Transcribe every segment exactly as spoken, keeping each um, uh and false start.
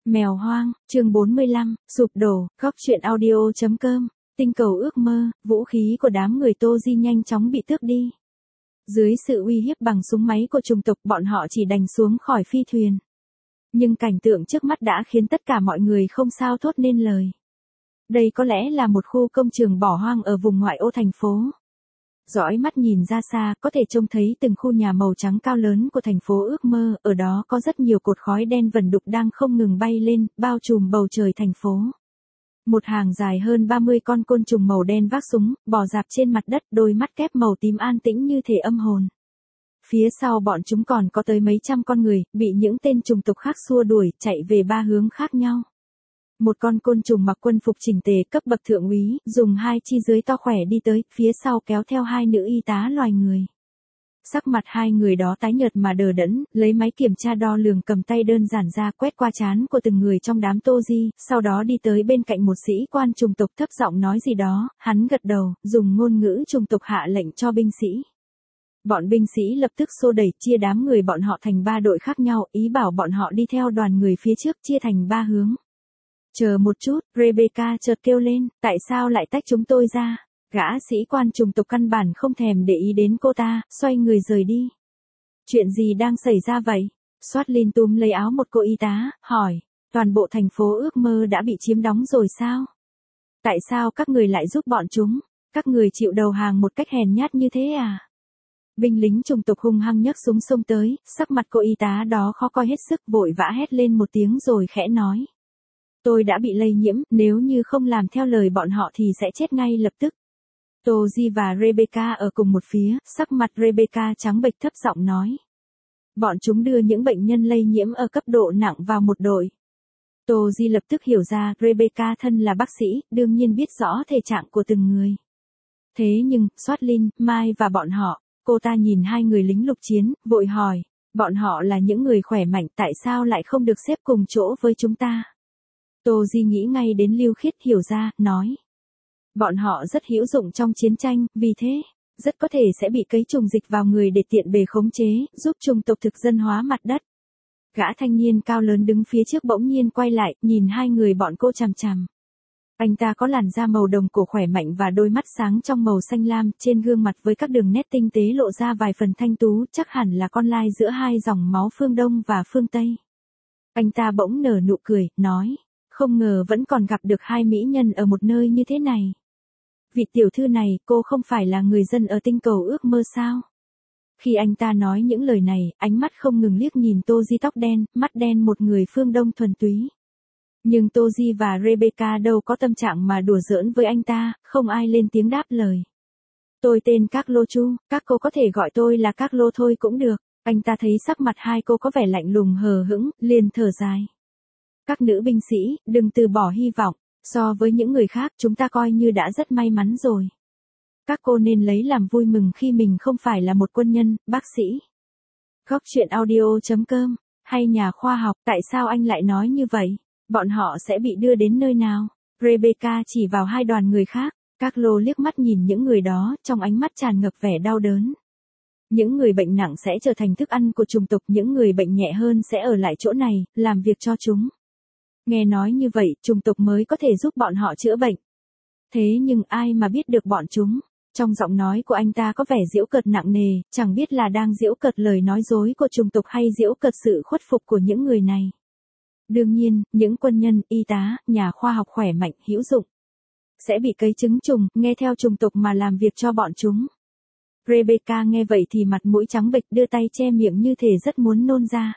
Mèo hoang, chương bốn mươi lăm, sụp đổ, góc truyện audio.com, tinh cầu ước mơ, vũ khí của đám người Tô Di nhanh chóng bị tước đi. Dưới sự uy hiếp bằng súng máy của chủng tộc, bọn họ chỉ đành xuống khỏi phi thuyền. Nhưng cảnh tượng trước mắt đã khiến tất cả mọi người không sao thốt nên lời. Đây có lẽ là một khu công trường bỏ hoang ở vùng ngoại ô thành phố. Dõi mắt nhìn ra xa, có thể trông thấy từng khu nhà màu trắng cao lớn của thành phố ước mơ, ở đó có rất nhiều cột khói đen vẩn đục đang không ngừng bay lên, bao trùm bầu trời thành phố. Một hàng dài hơn ba mươi con côn trùng màu đen vác súng, bò rạp trên mặt đất, đôi mắt kép màu tím an tĩnh như thể âm hồn. Phía sau bọn chúng còn có tới mấy trăm con người, bị những tên chủng tộc khác xua đuổi, chạy về ba hướng khác nhau. Một con côn trùng mặc quân phục chỉnh tề cấp bậc thượng úy, dùng hai chi dưới to khỏe đi tới, phía sau kéo theo hai nữ y tá loài người. Sắc mặt hai người đó tái nhợt mà đờ đẫn, lấy máy kiểm tra đo lường cầm tay đơn giản ra quét qua trán của từng người trong đám Tô Di, sau đó đi tới bên cạnh một sĩ quan chủng tộc thấp giọng nói gì đó, hắn gật đầu, dùng ngôn ngữ chủng tộc hạ lệnh cho binh sĩ. Bọn binh sĩ lập tức xô đẩy, chia đám người bọn họ thành ba đội khác nhau, ý bảo bọn họ đi theo đoàn người phía trước chia thành ba hướng. Chờ một chút, Rebecca chợt kêu lên, tại sao lại tách chúng tôi ra? Gã sĩ quan chủng tộc căn bản không thèm để ý đến cô ta, xoay người rời đi. Chuyện gì đang xảy ra vậy? Swatlin túm lấy áo một cô y tá, hỏi, toàn bộ thành phố ước mơ đã bị chiếm đóng rồi sao? Tại sao các người lại giúp bọn chúng? Các người chịu đầu hàng một cách hèn nhát như thế à? Binh lính chủng tộc hung hăng nhấc súng xông tới, sắc mặt cô y tá đó khó coi hết sức, vội vã hét lên một tiếng rồi khẽ nói. Tôi đã bị lây nhiễm, nếu như không làm theo lời bọn họ thì sẽ chết ngay lập tức. Tô Di và Rebecca ở cùng một phía, sắc mặt Rebecca trắng bệch thấp giọng nói. Bọn chúng đưa những bệnh nhân lây nhiễm ở cấp độ nặng vào một đội. Tô Di lập tức hiểu ra, Rebecca thân là bác sĩ, đương nhiên biết rõ thể trạng của từng người. Thế nhưng, Swatlin, Mai và bọn họ, cô ta nhìn hai người lính lục chiến, vội hỏi, bọn họ là những người khỏe mạnh, tại sao lại không được xếp cùng chỗ với chúng ta? Tô Di nghĩ ngay đến Lưu Khiết, hiểu ra, nói. Bọn họ rất hữu dụng trong chiến tranh, vì thế, rất có thể sẽ bị cấy trùng dịch vào người để tiện bề khống chế, giúp chủng tộc thực dân hóa mặt đất. Gã thanh niên cao lớn đứng phía trước bỗng nhiên quay lại, nhìn hai người bọn cô chằm chằm. Anh ta có làn da màu đồng cổ khỏe mạnh và đôi mắt sáng trong màu xanh lam, trên gương mặt với các đường nét tinh tế lộ ra vài phần thanh tú, chắc hẳn là con lai giữa hai dòng máu phương Đông và phương Tây. Anh ta bỗng nở nụ cười, nói. Không ngờ vẫn còn gặp được hai mỹ nhân ở một nơi như thế này. Vị tiểu thư này, cô không phải là người dân ở tinh cầu ước mơ sao? Khi anh ta nói những lời này, ánh mắt không ngừng liếc nhìn Tô Di tóc đen, mắt đen một người phương Đông thuần túy. Nhưng Tô Di và Rebecca đâu có tâm trạng mà đùa giỡn với anh ta, không ai lên tiếng đáp lời. Tôi tên Các Lô Chu, các cô có thể gọi tôi là Các Lô thôi cũng được. Anh ta thấy sắc mặt hai cô có vẻ lạnh lùng hờ hững, liền thở dài. Các nữ binh sĩ, đừng từ bỏ hy vọng, so với những người khác chúng ta coi như đã rất may mắn rồi. Các cô nên lấy làm vui mừng khi mình không phải là một quân nhân, bác sĩ. Góc truyện audio.com, hay nhà khoa học, tại sao anh lại nói như vậy? Bọn họ sẽ bị đưa đến nơi nào? Rebecca chỉ vào hai đoàn người khác, Các Lô liếc mắt nhìn những người đó, trong ánh mắt tràn ngập vẻ đau đớn. Những người bệnh nặng sẽ trở thành thức ăn của chủng tộc, những người bệnh nhẹ hơn sẽ ở lại chỗ này, làm việc cho chúng. Nghe nói như vậy, chủng tộc mới có thể giúp bọn họ chữa bệnh. Thế nhưng ai mà biết được bọn chúng? Trong giọng nói của anh ta có vẻ giễu cợt nặng nề, chẳng biết là đang giễu cợt lời nói dối của chủng tộc hay giễu cợt sự khuất phục của những người này. Đương nhiên, những quân nhân, y tá, nhà khoa học khỏe mạnh, hữu dụng sẽ bị cấy trứng trùng, nghe theo chủng tộc mà làm việc cho bọn chúng. Rebecca nghe vậy thì mặt mũi trắng bệch, đưa tay che miệng như thể rất muốn nôn ra.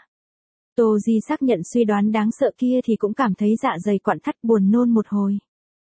Tô Di xác nhận suy đoán đáng sợ kia thì cũng cảm thấy dạ dày quặn thắt, buồn nôn một hồi.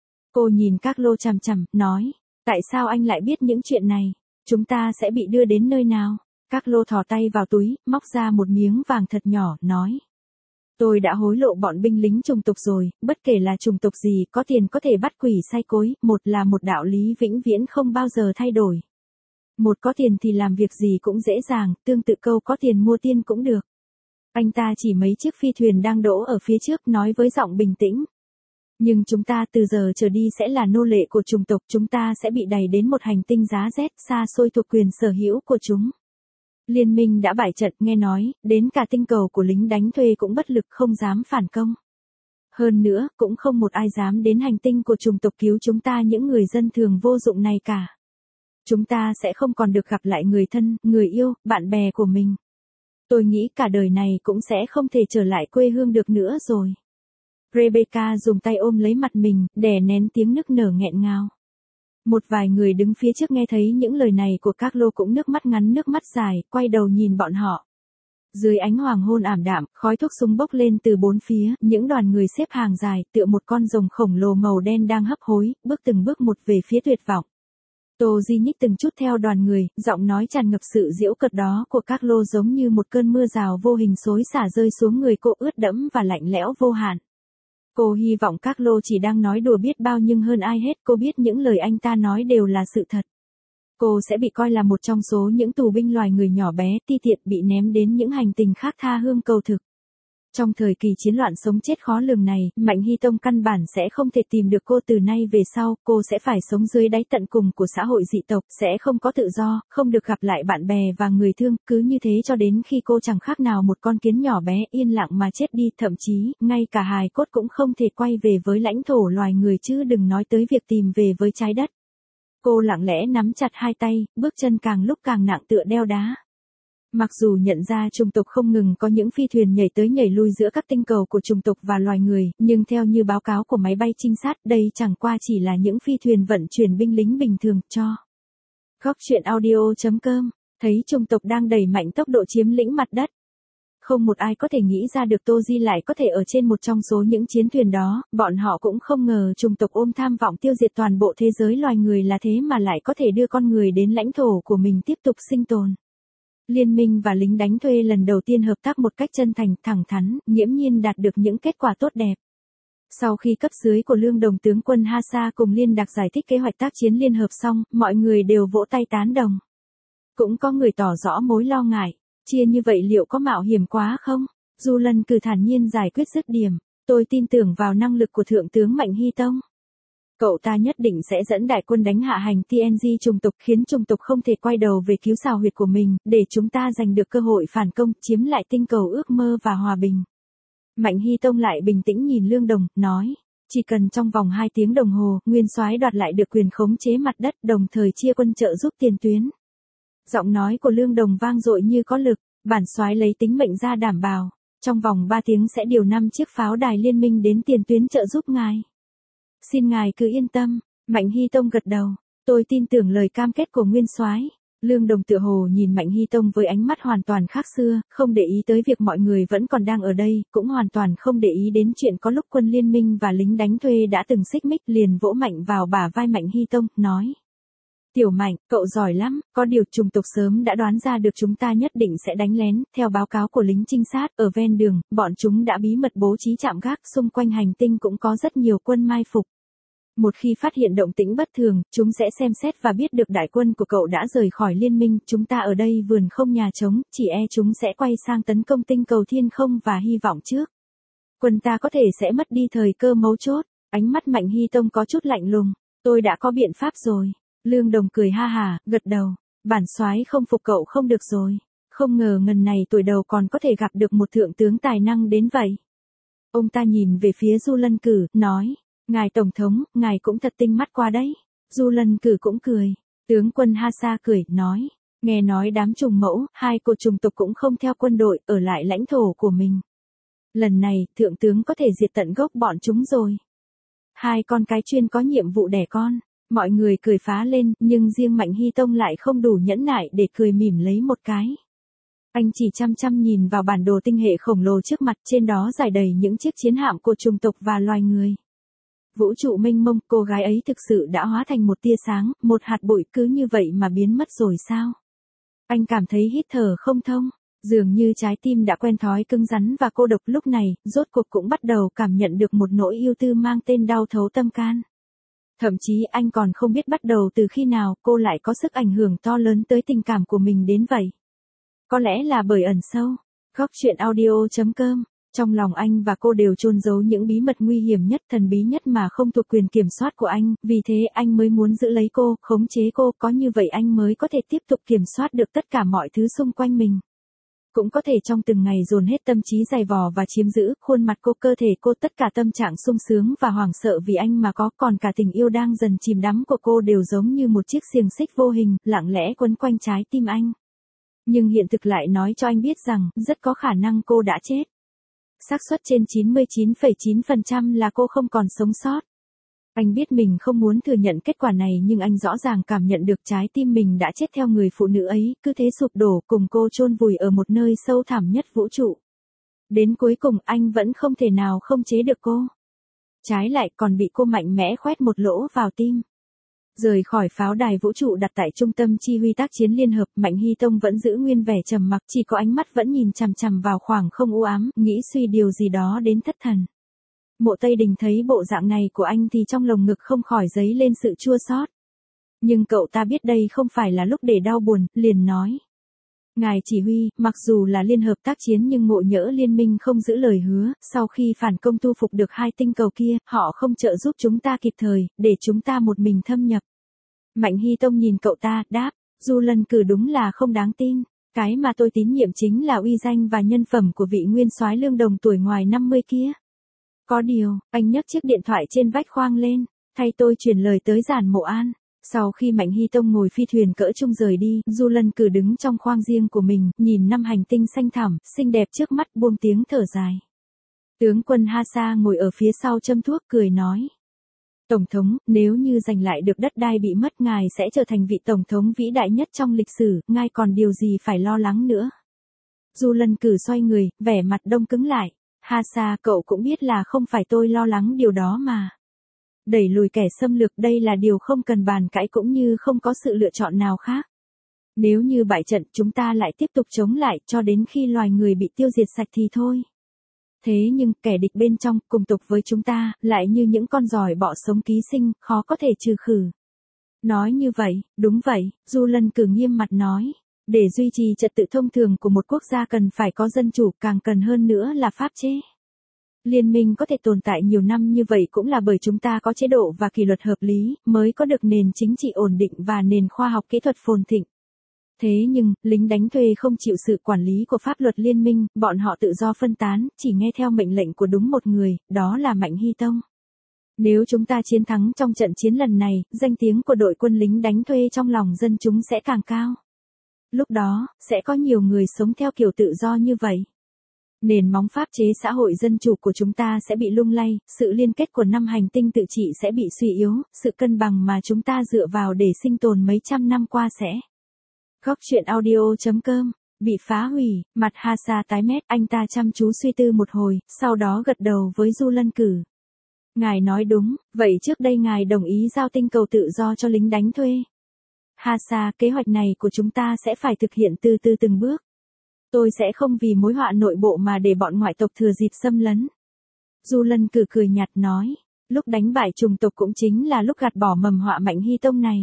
Cô nhìn Các Lô chằm chằm, nói, tại sao anh lại biết những chuyện này? Chúng ta sẽ bị đưa đến nơi nào? Các Lô thò tay vào túi, móc ra một miếng vàng thật nhỏ, nói. Tôi đã hối lộ bọn binh lính chủng tộc rồi, bất kể là chủng tộc gì, có tiền có thể bắt quỷ sai cối, một là một đạo lý vĩnh viễn không bao giờ thay đổi. Một có tiền thì làm việc gì cũng dễ dàng, tương tự câu có tiền mua tiên cũng được. Anh ta chỉ mấy chiếc phi thuyền đang đỗ ở phía trước, nói với giọng bình tĩnh. Nhưng chúng ta từ giờ trở đi sẽ là nô lệ của chủng tộc, chúng ta sẽ bị đẩy đến một hành tinh giá rét xa xôi thuộc quyền sở hữu của chúng. Liên minh đã bại trận, nghe nói, đến cả tinh cầu của lính đánh thuê cũng bất lực không dám phản công. Hơn nữa, cũng không một ai dám đến hành tinh của chủng tộc cứu chúng ta những người dân thường vô dụng này cả. Chúng ta sẽ không còn được gặp lại người thân, người yêu, bạn bè của mình. Tôi nghĩ cả đời này cũng sẽ không thể trở lại quê hương được nữa rồi. Rebecca dùng tay ôm lấy mặt mình, đè nén tiếng nức nở nghẹn ngào. Một vài người đứng phía trước nghe thấy những lời này của Carlo cũng nước mắt ngắn nước mắt dài, quay đầu nhìn bọn họ. Dưới ánh hoàng hôn ảm đạm, khói thuốc súng bốc lên từ bốn phía, những đoàn người xếp hàng dài, tựa một con rồng khổng lồ màu đen đang hấp hối, bước từng bước một về phía tuyệt vọng. Tô Di nhích từng chút theo đoàn người, giọng nói tràn ngập sự giễu cợt đó của Carlo giống như một cơn mưa rào vô hình xối xả rơi xuống người cô ướt đẫm và lạnh lẽo vô hạn. Cô hy vọng Carlo chỉ đang nói đùa biết bao nhưng hơn ai hết cô biết những lời anh ta nói đều là sự thật. Cô sẽ bị coi là một trong số những tù binh loài người nhỏ bé, ti tiện bị ném đến những hành tinh khác tha hương cầu thực. Trong thời kỳ chiến loạn sống chết khó lường này, Mạnh Hy Tông căn bản sẽ không thể tìm được cô từ nay về sau, cô sẽ phải sống dưới đáy tận cùng của xã hội dị tộc, sẽ không có tự do, không được gặp lại bạn bè và người thương, cứ như thế cho đến khi cô chẳng khác nào một con kiến nhỏ bé yên lặng mà chết đi, thậm chí, ngay cả hài cốt cũng không thể quay về với lãnh thổ loài người chứ đừng nói tới việc tìm về với trái đất. Cô lặng lẽ nắm chặt hai tay, bước chân càng lúc càng nặng tựa đeo đá. Mặc dù nhận ra chủng tộc không ngừng có những phi thuyền nhảy tới nhảy lui giữa các tinh cầu của chủng tộc và loài người, nhưng theo như báo cáo của máy bay trinh sát, đây chẳng qua chỉ là những phi thuyền vận chuyển binh lính bình thường, cho. Góc truyện audio chấm com, thấy chủng tộc đang đẩy mạnh tốc độ chiếm lĩnh mặt đất. Không một ai có thể nghĩ ra được Tô Di lại có thể ở trên một trong số những chiến thuyền đó, bọn họ cũng không ngờ chủng tộc ôm tham vọng tiêu diệt toàn bộ thế giới loài người là thế mà lại có thể đưa con người đến lãnh thổ của mình tiếp tục sinh tồn. Liên minh và lính đánh thuê lần đầu tiên hợp tác một cách chân thành, thẳng thắn, nghiễm nhiên đạt được những kết quả tốt đẹp. Sau khi cấp dưới của Lương Đồng tướng quân Hassa cùng Liên Đạc giải thích kế hoạch tác chiến liên hợp xong, mọi người đều vỗ tay tán đồng. Cũng có người tỏ rõ mối lo ngại, chia như vậy liệu có mạo hiểm quá không? Du Lân Cử thản nhiên giải quyết dứt điểm, tôi tin tưởng vào năng lực của Thượng tướng Mạnh Hy Tông. Cậu ta nhất định sẽ dẫn đại quân đánh hạ hành tê en giê chủng tộc khiến chủng tộc không thể quay đầu về cứu xào huyệt của mình, để chúng ta giành được cơ hội phản công, chiếm lại tinh cầu ước mơ và hòa bình. Mạnh Hy Tông lại bình tĩnh nhìn Lương Đồng, nói, chỉ cần trong vòng hai tiếng đồng hồ, Nguyên Soái đoạt lại được quyền khống chế mặt đất, đồng thời chia quân trợ giúp tiền tuyến. Giọng nói của Lương Đồng vang dội như có lực, bản soái lấy tính mệnh ra đảm bảo, trong vòng ba tiếng sẽ điều năm chiếc pháo đài liên minh đến tiền tuyến trợ giúp ngài. Xin ngài cứ yên tâm, Mạnh Hy Tông gật đầu, tôi tin tưởng lời cam kết của Nguyên Soái. Lương Đồng tựa hồ nhìn Mạnh Hy Tông với ánh mắt hoàn toàn khác xưa, không để ý tới việc mọi người vẫn còn đang ở đây, cũng hoàn toàn không để ý đến chuyện có lúc quân liên minh và lính đánh thuê đã từng xích mích, liền vỗ mạnh vào bả vai Mạnh Hy Tông, nói. Tiểu Mạnh, cậu giỏi lắm, có điều chủng tộc sớm đã đoán ra được chúng ta nhất định sẽ đánh lén, theo báo cáo của lính trinh sát, ở ven đường, bọn chúng đã bí mật bố trí trạm gác, xung quanh hành tinh cũng có rất nhiều quân mai phục. Một khi phát hiện động tĩnh bất thường, chúng sẽ xem xét và biết được đại quân của cậu đã rời khỏi liên minh, chúng ta ở đây vườn không nhà trống, chỉ e chúng sẽ quay sang tấn công tinh cầu thiên không và hy vọng trước. Quân ta có thể sẽ mất đi thời cơ mấu chốt, ánh mắt Mạnh Hy Tông có chút lạnh lùng, tôi đã có biện pháp rồi. Lương Đồng cười ha hà, gật đầu, bản soái không phục cậu không được rồi, không ngờ ngần này tuổi đầu còn có thể gặp được một thượng tướng tài năng đến vậy. Ông ta nhìn về phía Du Lân Cử, nói, ngài tổng thống, ngài cũng thật tinh mắt qua đấy. Du Lân Cử cũng cười, tướng quân Hassa cười, nói, nghe nói đám trùng mẫu, hai cô trùng tộc cũng không theo quân đội, ở lại lãnh thổ của mình. Lần này, thượng tướng có thể diệt tận gốc bọn chúng rồi. Hai con cái chuyên có nhiệm vụ đẻ con. Mọi người cười phá lên, nhưng riêng Mạnh Hy Tông lại không đủ nhẫn nại để cười mỉm lấy một cái. Anh chỉ chăm chăm nhìn vào bản đồ tinh hệ khổng lồ trước mặt, trên đó rải đầy những chiếc chiến hạm của chủng tộc và loài người. Vũ trụ mênh mông, cô gái ấy thực sự đã hóa thành một tia sáng, một hạt bụi cứ như vậy mà biến mất rồi sao? Anh cảm thấy hít thở không thông, dường như trái tim đã quen thói cứng rắn và cô độc lúc này, rốt cuộc cũng bắt đầu cảm nhận được một nỗi yêu tư mang tên đau thấu tâm can. Thậm chí anh còn không biết bắt đầu từ khi nào cô lại có sức ảnh hưởng to lớn tới tình cảm của mình đến vậy. Có lẽ là bởi ẩn sâu. Góc truyện audio chấm com. Trong lòng anh và cô đều chôn giấu những bí mật nguy hiểm nhất, thần bí nhất mà không thuộc quyền kiểm soát của anh, vì thế anh mới muốn giữ lấy cô, khống chế cô, có như vậy anh mới có thể tiếp tục kiểm soát được tất cả mọi thứ xung quanh mình. cũng có thể trong từng ngày dồn hết tâm trí dày vò và chiếm giữ, khuôn mặt cô, cơ thể cô, tất cả tâm trạng sung sướng và hoảng sợ vì anh mà có, còn cả tình yêu đang dần chìm đắm của cô đều giống như một chiếc xiềng xích vô hình, lặng lẽ quấn quanh trái tim anh. Nhưng hiện thực lại nói cho anh biết rằng, rất có khả năng cô đã chết. Xác suất trên chín mươi chín phẩy chín phần trăm là cô không còn sống sót. Anh biết mình không muốn thừa nhận kết quả này nhưng anh rõ ràng cảm nhận được trái tim mình đã chết theo người phụ nữ ấy, cứ thế sụp đổ cùng cô chôn vùi ở một nơi sâu thẳm nhất vũ trụ. Đến cuối cùng anh vẫn không thể nào không chế được cô. Trái lại còn bị cô mạnh mẽ khoét một lỗ vào tim. Rời khỏi pháo đài vũ trụ đặt tại trung tâm chi huy tác chiến liên hợp, Mạnh Hy Tông vẫn giữ nguyên vẻ trầm mặc, chỉ có ánh mắt vẫn nhìn chằm chằm vào khoảng không u ám, nghĩ suy điều gì đó đến thất thần. Mộ Tây Đình thấy bộ dạng này của anh thì trong lồng ngực không khỏi dấy lên sự chua xót. Nhưng cậu ta biết đây không phải là lúc để đau buồn, liền nói. Ngài chỉ huy, mặc dù là liên hợp tác chiến nhưng ngộ nhỡ liên minh không giữ lời hứa, sau khi phản công thu phục được hai tinh cầu kia, họ không trợ giúp chúng ta kịp thời, để chúng ta một mình thâm nhập. Mạnh Hy Tông nhìn cậu ta, đáp, Du Lân Cử đúng là không đáng tin. Cái mà tôi tín nhiệm chính là uy danh và nhân phẩm của vị nguyên soái Lương Đồng tuổi ngoài năm mươi kia. Có điều, anh nhấc chiếc điện thoại trên vách khoang lên, thay tôi truyền lời tới Giản Mộ An. Sau khi Mạnh Hy Tông ngồi phi thuyền cỡ trung rời đi, Du Lân Cử đứng trong khoang riêng của mình, nhìn năm hành tinh xanh thẳm, xinh đẹp trước mắt, buông tiếng thở dài. Tướng quân Hasa ngồi ở phía sau châm thuốc cười nói. Tổng thống, nếu như giành lại được đất đai bị mất, ngài sẽ trở thành vị tổng thống vĩ đại nhất trong lịch sử, ngài còn điều gì phải lo lắng nữa. Du Lân Cử xoay người, vẻ mặt đông cứng lại. Hasa, cậu cũng biết là không phải tôi lo lắng điều đó mà. Đẩy lùi kẻ xâm lược đây là điều không cần bàn cãi cũng như không có sự lựa chọn nào khác. Nếu như bại trận chúng ta lại tiếp tục chống lại cho đến khi loài người bị tiêu diệt sạch thì thôi. Thế nhưng kẻ địch bên trong cùng tục với chúng ta lại như những con giòi bọ sống ký sinh, khó có thể trừ khử. Nói như vậy, đúng vậy, Du Lân Cử nghiêm mặt nói. Để duy trì trật tự thông thường của một quốc gia cần phải có dân chủ, càng cần hơn nữa là pháp chế. Liên minh có thể tồn tại nhiều năm như vậy cũng là bởi chúng ta có chế độ và kỷ luật hợp lý, mới có được nền chính trị ổn định và nền khoa học kỹ thuật phồn thịnh. Thế nhưng, lính đánh thuê không chịu sự quản lý của pháp luật liên minh, bọn họ tự do phân tán, chỉ nghe theo mệnh lệnh của đúng một người, đó là Mạnh Hy Tông. Nếu chúng ta chiến thắng trong trận chiến lần này, danh tiếng của đội quân lính đánh thuê trong lòng dân chúng sẽ càng cao. Lúc đó, sẽ có nhiều người sống theo kiểu tự do như vậy. Nền móng pháp chế xã hội dân chủ của chúng ta sẽ bị lung lay, sự liên kết của năm hành tinh tự trị sẽ bị suy yếu, sự cân bằng mà chúng ta dựa vào để sinh tồn mấy trăm năm qua sẽ. Góc truyện audio chấm com, bị phá hủy, mặt Hasa tái mét, anh ta chăm chú suy tư một hồi, sau đó gật đầu với Du Lân Cử. Ngài nói đúng, vậy trước đây ngài đồng ý giao tinh cầu tự do cho lính đánh thuê. Hasa, kế hoạch này của chúng ta sẽ phải thực hiện từ từ từng bước. Tôi sẽ không vì mối họa nội bộ mà để bọn ngoại tộc thừa dịp xâm lấn. Du Lân Cử cười nhạt nói, lúc đánh bại chủng tộc cũng chính là lúc gạt bỏ mầm họa Mạnh Hy Tông này.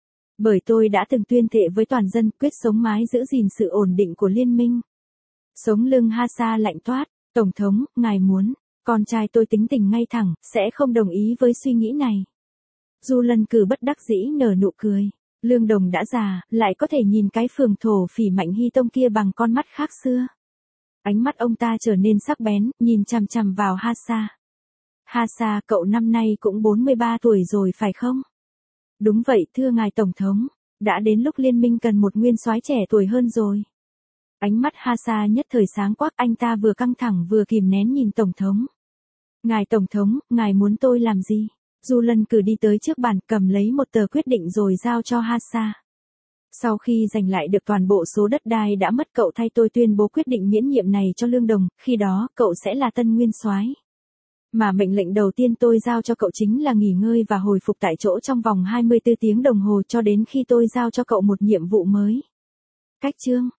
Bởi tôi đã từng tuyên thệ với toàn dân quyết sống mái giữ gìn sự ổn định của liên minh. Sống lưng Hasa lạnh toát, Tổng thống, ngài muốn, con trai tôi tính tình ngay thẳng, sẽ không đồng ý với suy nghĩ này. Du Lân Cử bất đắc dĩ nở nụ cười. Lương Đồng đã già, lại có thể nhìn cái phường thổ phỉ Mạnh Hy Tông kia bằng con mắt khác xưa. Ánh mắt ông ta trở nên sắc bén, nhìn chằm chằm vào Hasa. Hasa, cậu năm nay cũng bốn mươi ba tuổi rồi phải không? Đúng vậy, thưa ngài Tổng thống, đã đến lúc liên minh cần một nguyên soái trẻ tuổi hơn rồi. Ánh mắt Hasa nhất thời sáng quắc, anh ta vừa căng thẳng vừa kìm nén nhìn Tổng thống. Ngài Tổng thống, ngài muốn tôi làm gì? Du Lân Cử đi tới trước bàn, cầm lấy một tờ quyết định rồi giao cho Hasa. Sau khi giành lại được toàn bộ số đất đai đã mất, cậu thay tôi tuyên bố quyết định miễn nhiệm này cho Lương Đồng, khi đó cậu sẽ là tân nguyên soái. Mà mệnh lệnh đầu tiên tôi giao cho cậu chính là nghỉ ngơi và hồi phục tại chỗ trong vòng hai mươi tư tiếng đồng hồ cho đến khi tôi giao cho cậu một nhiệm vụ mới. Cách chương